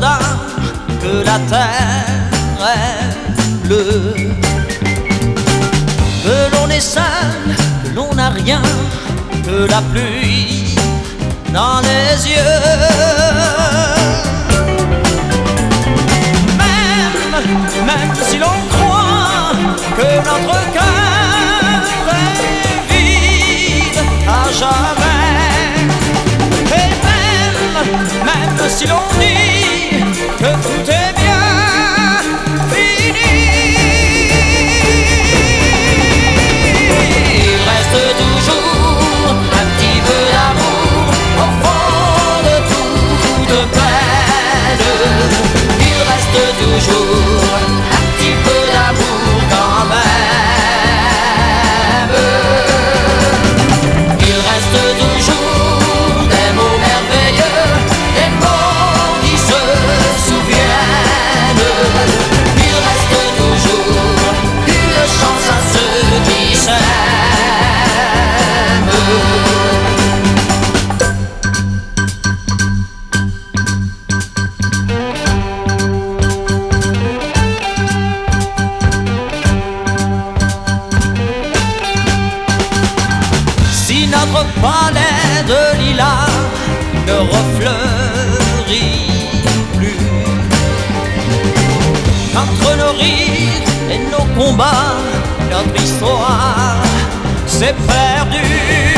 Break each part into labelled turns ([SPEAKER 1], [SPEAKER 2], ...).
[SPEAKER 1] jardin, que la terre est bleue, que l'on est seul, que l'on n'a rien, que la pluie dans les yeux. Même si l'on croit que notre cœur est vide à jamais, et même si l'on dit que tout est bien fini, il reste toujours un petit peu d'amour au fond de toute peine. Il reste toujours un petit peu d'amour quand même. Il reste toujours des mots merveilleux, des mots qui se souviennent. Il reste toujours une chance à ceux qui s'aiment. Si notre palais de lilas ne refleurit plus, entre nos rires et nos combats, notre histoire s'est perdue.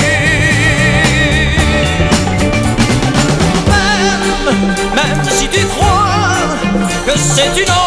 [SPEAKER 1] Même si tu crois que c'est une